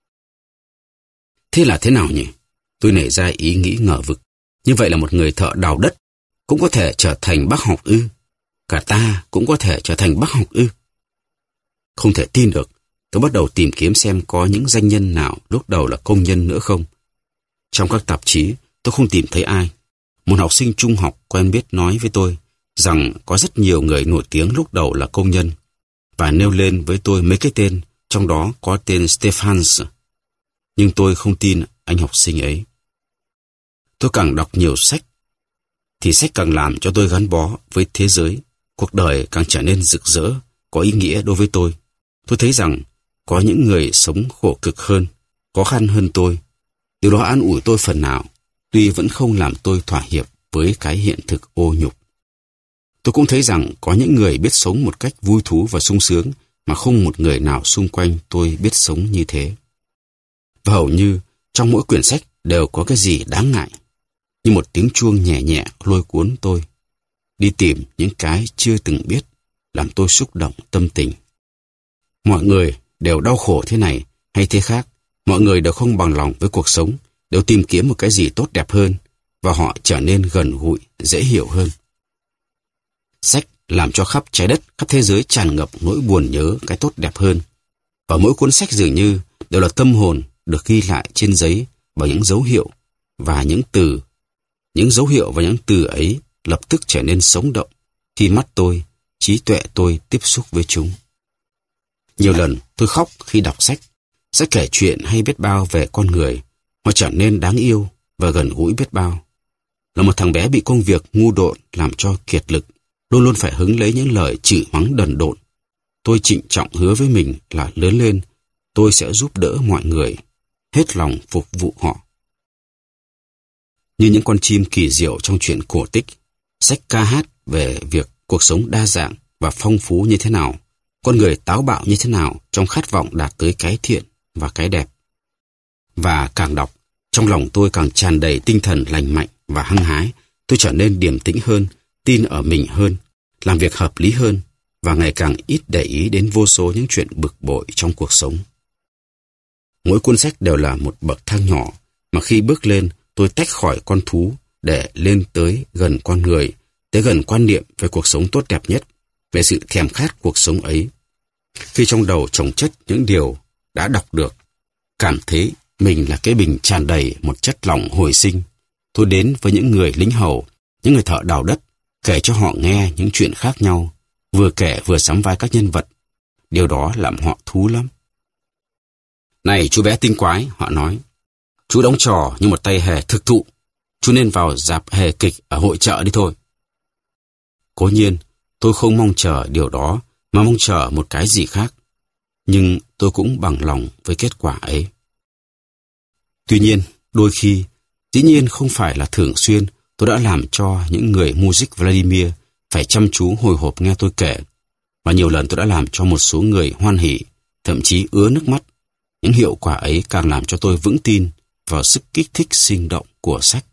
A: Thế là thế nào nhỉ? Tôi nảy ra ý nghĩ ngờ vực. Như vậy là một người thợ đào đất cũng có thể trở thành bác học ư? Cả ta cũng có thể trở thành bác học ư? Không thể tin được. Tôi bắt đầu tìm kiếm xem có những danh nhân nào lúc đầu là công nhân nữa không. Trong các tạp chí, tôi không tìm thấy ai. Một học sinh trung học quen biết nói với tôi rằng có rất nhiều người nổi tiếng lúc đầu là công nhân, và nêu lên với tôi mấy cái tên, trong đó có tên Stephens. Nhưng tôi không tin anh học sinh ấy. Tôi càng đọc nhiều sách, thì sách càng làm cho tôi gắn bó với thế giới. Cuộc đời càng trở nên rực rỡ, có ý nghĩa đối với tôi. Tôi thấy rằng có những người sống khổ cực hơn, khó khăn hơn tôi. Điều đó an ủi tôi phần nào, tuy vẫn không làm tôi thỏa hiệp với cái hiện thực ô nhục. Tôi cũng thấy rằng có những người biết sống một cách vui thú và sung sướng mà không một người nào xung quanh tôi biết sống như thế. Và hầu như trong mỗi quyển sách đều có cái gì đáng ngại, như một tiếng chuông nhẹ nhẹ lôi cuốn tôi đi tìm những cái chưa từng biết, làm tôi xúc động tâm tình. Mọi người đều đau khổ thế này hay thế khác, mọi người đều không bằng lòng với cuộc sống, đều tìm kiếm một cái gì tốt đẹp hơn, và họ trở nên gần gũi, dễ hiểu hơn. Sách làm cho khắp trái đất, khắp thế giới tràn ngập nỗi buồn nhớ cái tốt đẹp hơn. Và mỗi cuốn sách dường như đều là tâm hồn được ghi lại trên giấy bằng những dấu hiệu và những từ. Những dấu hiệu và những từ ấy lập tức trở nên sống động khi mắt tôi, trí tuệ tôi tiếp xúc với chúng. Nhiều lần tôi khóc khi đọc sách. Sách kể chuyện hay biết bao về con người. Họ trở nên đáng yêu và gần gũi biết bao. Là một thằng bé bị công việc ngu độn làm cho kiệt lực, luôn luôn phải hứng lấy những lời chửi mắng đần độn. Tôi trịnh trọng hứa với mình là lớn lên, tôi sẽ giúp đỡ mọi người, hết lòng phục vụ họ. Như những con chim kỳ diệu trong truyện cổ tích, sách ca hát về việc cuộc sống đa dạng và phong phú như thế nào, con người táo bạo như thế nào trong khát vọng đạt tới cái thiện và cái đẹp. Và càng đọc, trong lòng tôi càng tràn đầy tinh thần lành mạnh và hăng hái. Tôi trở nên điềm tĩnh hơn, tin ở mình hơn, làm việc hợp lý hơn, và ngày càng ít để ý đến vô số những chuyện bực bội trong cuộc sống. Mỗi cuốn sách đều là một bậc thang nhỏ, mà khi bước lên, tôi tách khỏi con thú để lên tới gần con người, tới gần quan niệm về cuộc sống tốt đẹp nhất, về sự thèm khát cuộc sống ấy. Khi trong đầu chồng chất những điều đã đọc được, cảm thấy mình là cái bình tràn đầy một chất lỏng hồi sinh, tôi đến với những người lính hầu, những người thợ đào đất, kể cho họ nghe những chuyện khác nhau, vừa kể vừa sắm vai các nhân vật. Điều đó làm họ thú lắm. Này chú bé tinh quái, họ nói, chú đóng trò như một tay hề thực thụ, chú nên vào dạp hề kịch ở hội chợ đi thôi. Cố nhiên, tôi không mong chờ điều đó, mà mong chờ một cái gì khác. Nhưng tôi cũng bằng lòng với kết quả ấy. Tuy nhiên, đôi khi, dĩ nhiên không phải là thường xuyên, tôi đã làm cho những người music Vladimir phải chăm chú hồi hộp nghe tôi kể. Và nhiều lần tôi đã làm cho một số người hoan hỉ, thậm chí ứa nước mắt. Những hiệu quả ấy càng làm cho tôi vững tin vào sức kích thích sinh động của sách.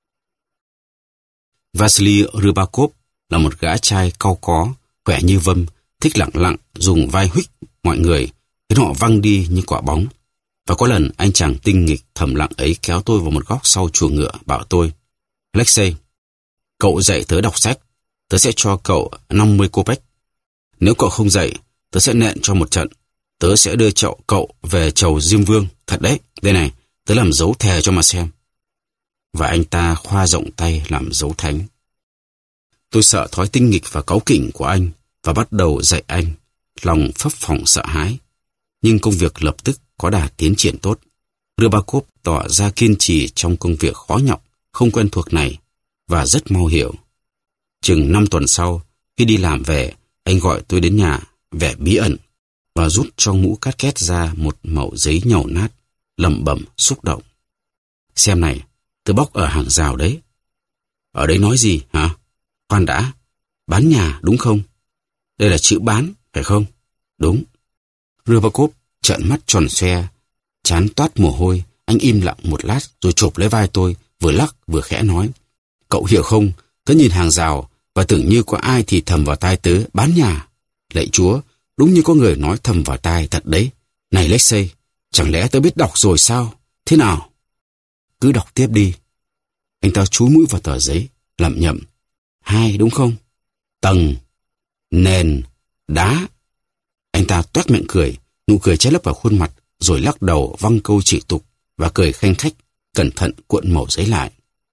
A: Vasily Rybakov là một gã trai cau có, khỏe như vâm, thích lặng lặng, dùng vai huých mọi người, khiến họ văng đi như quả bóng. Và có lần anh chàng tinh nghịch thầm lặng ấy kéo tôi vào một góc sau chuồng ngựa, bảo tôi: Alexei, cậu dạy tớ đọc sách, tớ sẽ cho cậu năm mươi kopek. Nếu cậu không dạy, tớ sẽ nện cho một trận. Tớ sẽ đưa chậu cậu về chầu Diêm Vương. Thật đấy, đây này, tớ làm dấu thề cho mà xem. Và anh ta khoa rộng tay làm dấu thánh. Tôi sợ thói tinh nghịch và cáu kỉnh của anh và bắt đầu dạy anh, lòng phấp phỏng sợ hãi. Nhưng công việc lập tức có đà tiến triển tốt. Rybakov tỏ ra kiên trì trong công việc khó nhọc, không quen thuộc này và rất mau hiểu. Chừng năm tuần sau, khi đi làm về, anh gọi tôi đến nhà, vẻ bí ẩn, và rút trong mũ cát két ra một mẩu giấy nhầu nát, lẩm bẩm xúc động. Xem này, tôi bóc ở hàng rào đấy. Ở đấy nói gì hả? Khoan đã, bán nhà đúng không? Đây là chữ bán, phải không? Đúng. Rybakov trợn mắt tròn xoe, trán toát mồ hôi. Anh im lặng một lát rồi chộp lấy vai tôi, vừa lắc vừa khẽ nói: Cậu hiểu không, tớ nhìn hàng rào và tưởng như có ai thì thầm vào tai tớ: bán nhà. Lạy Chúa, đúng như có người nói thầm vào tai thật đấy. Này Alexei, chẳng lẽ tớ biết đọc rồi sao? Thế nào? Cứ đọc tiếp đi. Anh ta chúi mũi vào tờ giấy, lẩm nhẩm: Hai đúng không? Tầng, nền, đá. Anh ta toét miệng cười, nụ cười che lấp vào khuôn mặt, rồi lắc đầu văng câu chỉ tục và cười khanh khách, cẩn thận cuộn mẩu giấy lại.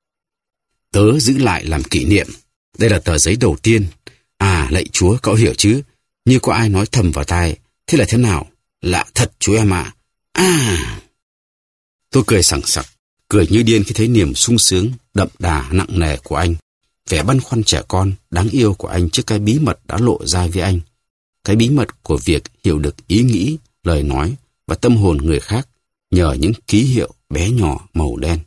A: Tớ giữ lại làm kỷ niệm. Đây là tờ giấy đầu tiên. À, lạy Chúa, cậu hiểu chứ? Như có ai nói thầm vào tai. Thế là thế nào? Lạ thật chú em ạ. À. à. Tôi cười sảng sặc, cười như điên khi thấy niềm sung sướng đậm đà nặng nề của anh. Vẻ băn khoăn trẻ con, đáng yêu của anh trước cái bí mật đã lộ ra với anh. Cái bí mật của việc hiểu được ý nghĩ, lời nói và tâm hồn người khác nhờ những ký hiệu bé nhỏ màu đen.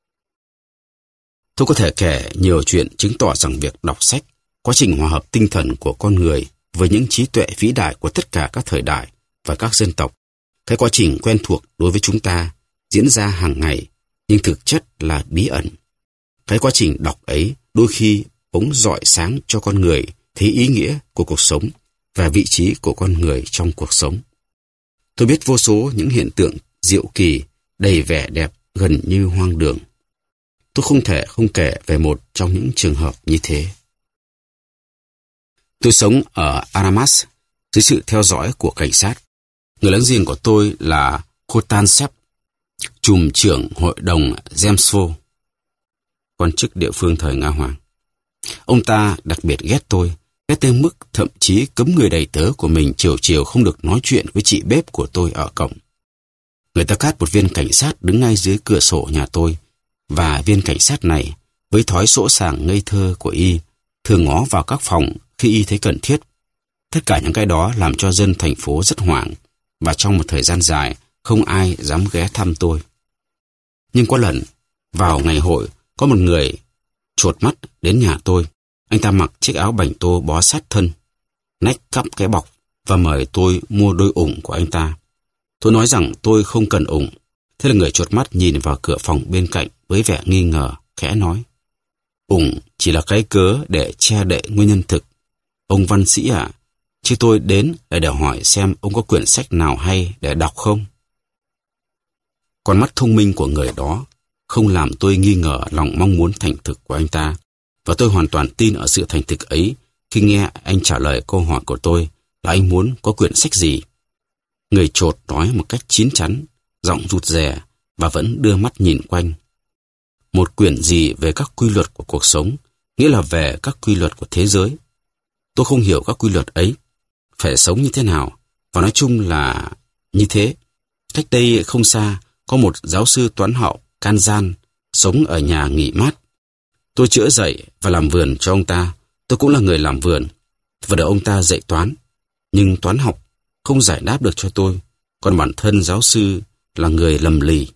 A: Tôi có thể kể nhiều chuyện chứng tỏ rằng việc đọc sách, quá trình hòa hợp tinh thần của con người với những trí tuệ vĩ đại của tất cả các thời đại và các dân tộc. Cái quá trình quen thuộc đối với chúng ta diễn ra hàng ngày, nhưng thực chất là bí ẩn. Cái quá trình đọc ấy đôi khi bỗng rọi sáng cho con người thấy ý nghĩa của cuộc sống và vị trí của con người trong cuộc sống. Tôi biết vô số những hiện tượng diệu kỳ, đầy vẻ đẹp gần như hoang đường. Tôi không thể không kể về một trong những trường hợp như thế. Tôi sống ở Aramas dưới sự theo dõi của cảnh sát. Người láng giềng của tôi là Khotansev, trùm trưởng hội đồng Zemstvo, quan chức địa phương thời Nga Hoàng. Ông ta đặc biệt ghét tôi, ghét tới mức thậm chí cấm người đầy tớ của mình chiều chiều không được nói chuyện với chị bếp của tôi ở cổng. Người ta cát một viên cảnh sát đứng ngay dưới cửa sổ nhà tôi, và viên cảnh sát này, với thói sỗ sàng ngây thơ của y, thường ngó vào các phòng khi y thấy cần thiết. Tất cả những cái đó làm cho dân thành phố rất hoảng, và trong một thời gian dài không ai dám ghé thăm tôi. Nhưng có lần, vào ngày hội, có một người chột mắt đến nhà tôi. Anh ta mặc chiếc áo bành tô bó sát thân, nách cắp cái bọc và mời tôi mua đôi ủng của anh ta. Tôi nói rằng tôi không cần ủng. Thế là người chột mắt nhìn vào cửa phòng bên cạnh với vẻ nghi ngờ, khẽ nói: Ủng chỉ là cái cớ để che đậy nguyên nhân thực. Ông văn sĩ ạ, à, chứ tôi đến để để hỏi xem ông có quyển sách nào hay để đọc không? Con mắt thông minh của người đó không làm tôi nghi ngờ lòng mong muốn thành thực của anh ta, và tôi hoàn toàn tin ở sự thành thực ấy khi nghe anh trả lời câu hỏi của tôi là anh muốn có quyển sách gì. Người chột nói một cách chín chắn, giọng rụt rè và vẫn đưa mắt nhìn quanh. Một quyển gì về các quy luật của cuộc sống, nghĩa là về các quy luật của thế giới. Tôi không hiểu các quy luật ấy, phải sống như thế nào, và nói chung là như thế. Cách đây không xa, có một giáo sư toán học Kanzan sống ở nhà nghỉ mát. Tôi chữa dạy và làm vườn cho ông ta. Tôi cũng là người làm vườn và được ông ta dạy toán. Nhưng toán học không giải đáp được cho tôi, còn bản thân giáo sư là người lầm lì.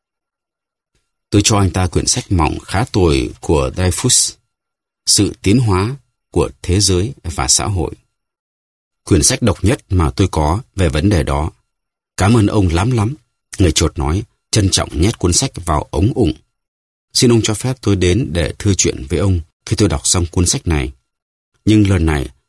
A: Tôi cho anh ta quyển sách mỏng khá tồi của Dreyfus, Sự tiến hóa của thế giới và xã hội. Quyển sách độc nhất mà tôi có về vấn đề đó. Cảm ơn ông lắm lắm, người chột nói, trân trọng nhét cuốn sách vào ống ủng. Xin ông cho phép tôi đến để thư chuyện với ông khi tôi đọc xong cuốn sách này. Nhưng lần này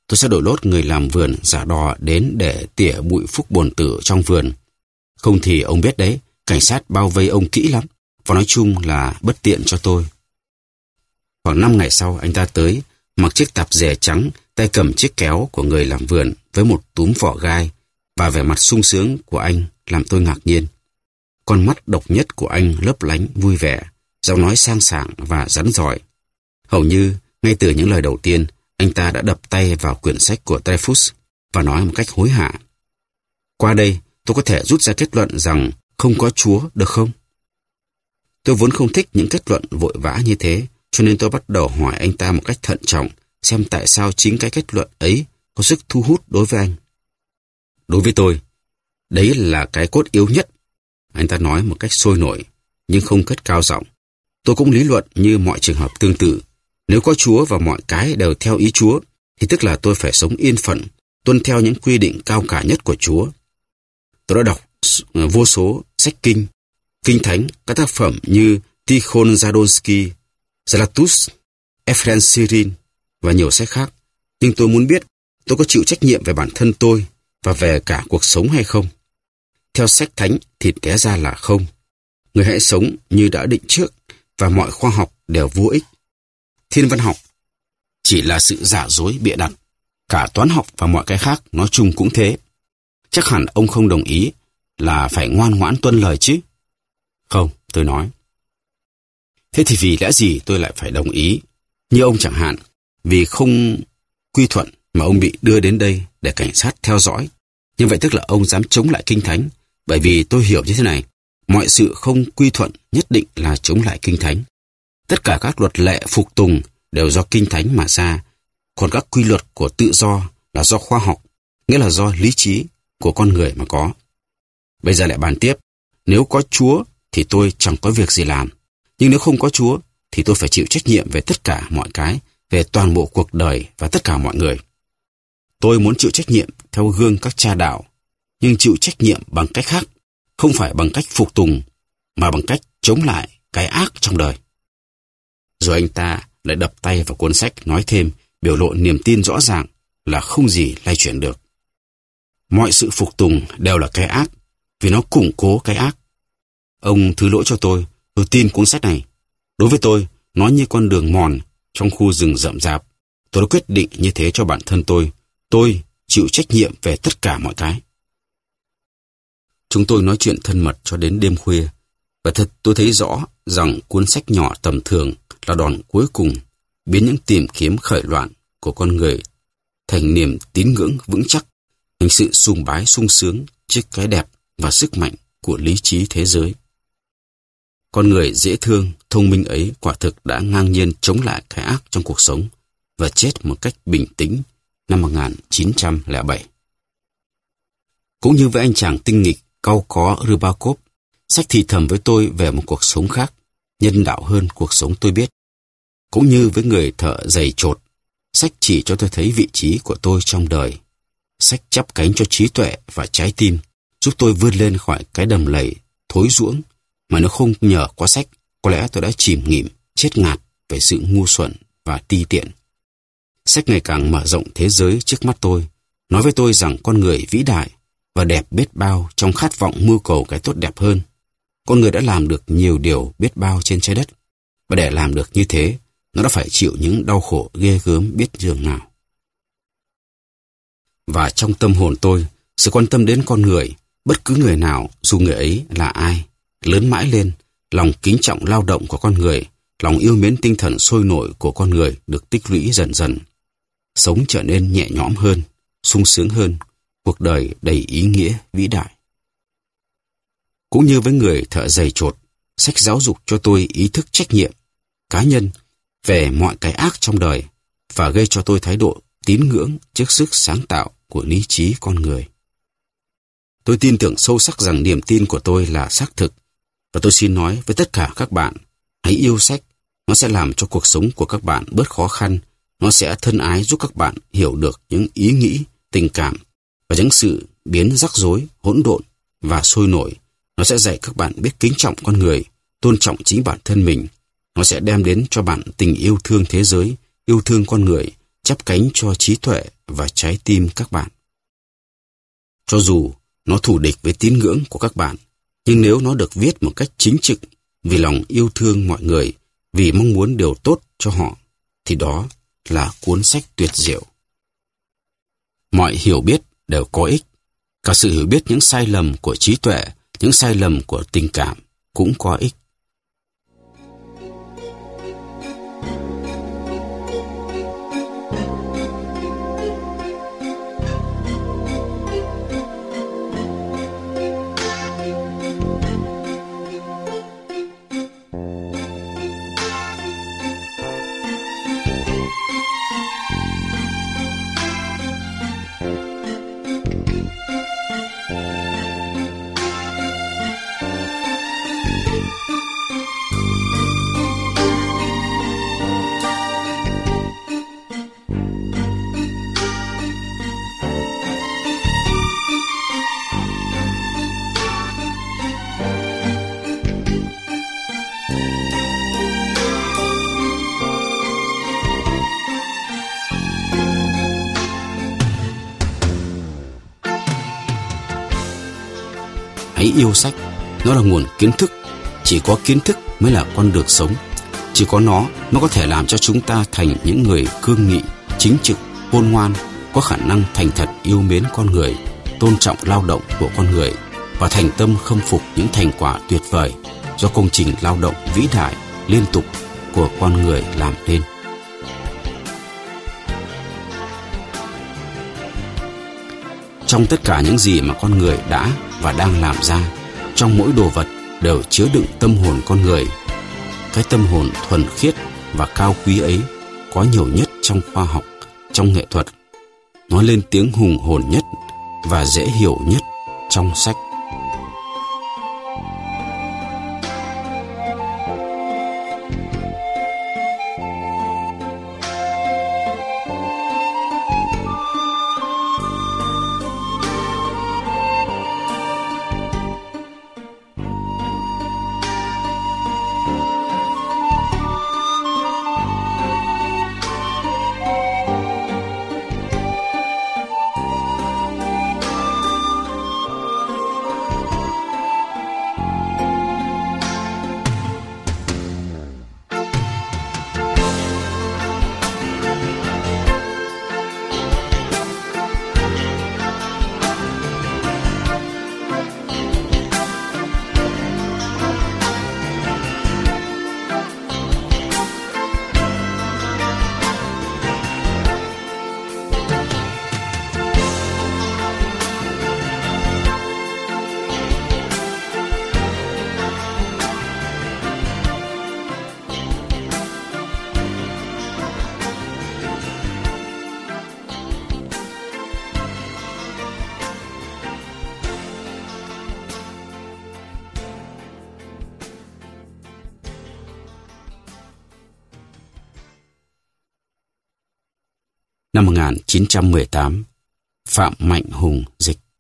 A: tôi sẽ đổi lốt người làm vườn giả đò đến để tỉa bụi phúc bồn tử trong vườn. Không thì ông biết đấy, cảnh sát bao vây ông kỹ lắm, và nói chung là bất tiện cho tôi. Khoảng năm ngày sau, anh ta tới, mặc chiếc tạp dề trắng, tay cầm chiếc kéo của người làm vườn với một túm vỏ gai, và vẻ mặt sung sướng của anh làm tôi ngạc nhiên. Con mắt độc nhất của anh lấp lánh vui vẻ, giọng nói sang sảng và rắn rỏi. Hầu như, ngay từ những lời đầu tiên, anh ta đã đập tay vào quyển sách của Dreyfus và nói một cách hối hả. Qua đây, tôi có thể rút ra kết luận rằng không có Chúa được không? Tôi vốn không thích những kết luận vội vã như thế, cho nên tôi bắt đầu hỏi anh ta một cách thận trọng xem tại sao chính cái kết luận ấy có sức thu hút đối với anh. Đối với tôi, đấy là cái cốt yếu nhất. Anh ta nói một cách sôi nổi, nhưng không cất cao giọng. Tôi cũng lý luận như mọi trường hợp tương tự. Nếu có Chúa và mọi cái đều theo ý Chúa, thì tức là tôi phải sống yên phận, tuân theo những quy định cao cả nhất của Chúa. Tôi đã đọc vô số sách kinh, kinh thánh, các tác phẩm như Tikhon Zadonsky, Zarathus, Ephraim Syrin và nhiều sách khác. Nhưng tôi muốn biết tôi có chịu trách nhiệm về bản thân tôi và về cả cuộc sống hay không. Theo sách thánh thì té ra là không. Người hãy sống như đã định trước và mọi khoa học đều vô ích. Thiên văn học chỉ là sự giả dối bịa đặt. Cả toán học và mọi cái khác nói chung cũng thế. Chắc hẳn ông không đồng ý là phải ngoan ngoãn tuân lời chứ? Không, tôi nói. Thế thì vì lẽ gì tôi lại phải đồng ý? Như ông chẳng hạn, vì không quy thuận mà ông bị đưa đến đây để cảnh sát theo dõi. Như vậy tức là ông dám chống lại kinh thánh. Bởi vì tôi hiểu như thế này, mọi sự không quy thuận nhất định là chống lại kinh thánh. Tất cả các luật lệ phục tùng đều do kinh thánh mà ra, còn các quy luật của tự do là do khoa học, nghĩa là do lý trí của con người mà có. Bây giờ lại bàn tiếp, nếu có Chúa thì tôi chẳng có việc gì làm, nhưng nếu không có Chúa thì tôi phải chịu trách nhiệm về tất cả mọi cái, về toàn bộ cuộc đời và tất cả mọi người. Tôi muốn chịu trách nhiệm theo gương các cha đạo, nhưng chịu trách nhiệm bằng cách khác, không phải bằng cách phục tùng, mà bằng cách chống lại cái ác trong đời. Rồi anh ta lại đập tay vào cuốn sách, nói thêm, biểu lộ niềm tin rõ ràng là không gì lay chuyển được. Mọi sự phục tùng đều là cái ác, vì nó củng cố cái ác. Ông thứ lỗi cho tôi, tôi tin cuốn sách này. Đối với tôi, nó như con đường mòn trong khu rừng rậm rạp. Tôi đã quyết định như thế cho bản thân tôi. Tôi chịu trách nhiệm về tất cả mọi cái. Chúng tôi nói chuyện thân mật cho đến đêm khuya, và thật tôi thấy rõ rằng cuốn sách nhỏ tầm thường là đòn cuối cùng biến những tìm kiếm khởi loạn của con người thành niềm tín ngưỡng vững chắc, thành sự sùng bái sung sướng trước cái đẹp và sức mạnh của lý trí thế giới. Con người dễ thương, thông minh ấy quả thực đã ngang nhiên chống lại cái ác trong cuộc sống và chết một cách bình tĩnh năm một nghìn chín trăm lẻ bảy. Cũng như với anh chàng tinh nghịch cau có Rybakov, sách thì thầm với tôi về một cuộc sống khác, nhân đạo hơn cuộc sống tôi biết. Cũng như với người thợ giày chột, sách chỉ cho tôi thấy vị trí của tôi trong đời. Sách chắp cánh cho trí tuệ và trái tim, giúp tôi vươn lên khỏi cái đầm lầy thối ruỗng, mà nếu không nhờ có sách, có lẽ tôi đã chìm nghỉm, chết ngạt về sự ngu xuẩn và ti tiện. Sách ngày càng mở rộng thế giới trước mắt tôi, nói với tôi rằng con người vĩ đại và đẹp biết bao trong khát vọng mưu cầu cái tốt đẹp hơn. Con người đã làm được nhiều điều biết bao trên trái đất, và để làm được như thế, nó đã phải chịu những đau khổ ghê gớm biết dường nào. Và trong tâm hồn tôi, sự quan tâm đến con người, bất cứ người nào, dù người ấy là ai, lớn mãi lên, lòng kính trọng lao động của con người, lòng yêu mến tinh thần sôi nổi của con người được tích lũy dần dần. Sống trở nên nhẹ nhõm hơn, sung sướng hơn, cuộc đời đầy ý nghĩa vĩ đại. Cũng như với người thợ giày chột, sách giáo dục cho tôi ý thức trách nhiệm cá nhân về mọi cái ác trong đời và gây cho tôi thái độ tín ngưỡng trước sức sáng tạo của lý trí con người. Tôi tin tưởng sâu sắc rằng niềm tin của tôi là xác thực, và tôi xin nói với tất cả các bạn, hãy yêu sách. Nó sẽ làm cho cuộc sống của các bạn bớt khó khăn. Nó sẽ thân ái giúp các bạn hiểu được những ý nghĩ, tình cảm và những sự biến rắc rối, hỗn độn và sôi nổi. Nó sẽ dạy các bạn biết kính trọng con người, tôn trọng chính bản thân mình. Nó sẽ đem đến cho bạn tình yêu thương thế giới, yêu thương con người, chắp cánh cho trí tuệ và trái tim các bạn. Cho dù nó thù địch với tín ngưỡng của các bạn, nhưng nếu nó được viết một cách chính trực vì lòng yêu thương mọi người, vì mong muốn điều tốt cho họ, thì đó là cuốn sách tuyệt diệu. Mọi hiểu biết đều có ích. Cả sự hiểu biết những sai lầm của trí tuệ, những sai lầm của tình cảm cũng có ích. Hãy yêu sách, nó là nguồn kiến thức. Chỉ có kiến thức mới là con đường sống. Chỉ có nó mới có thể làm cho chúng ta thành những người cương nghị, chính trực, khôn ngoan, có khả năng thành thật yêu mến con người, tôn trọng lao động của con người và thành tâm khâm phục những thành quả tuyệt vời do công trình lao động vĩ đại liên tục của con người làm nên. Trong tất cả những gì mà con người đã và đang làm ra, trong mỗi đồ vật đều chứa đựng tâm hồn con người. Cái tâm hồn thuần khiết và cao quý ấy có nhiều nhất trong khoa học, trong nghệ thuật. Nó lên tiếng hùng hồn nhất và dễ hiểu nhất trong sách. Năm một nghìn chín trăm mười tám, Phạm Mạnh Hùng dịch.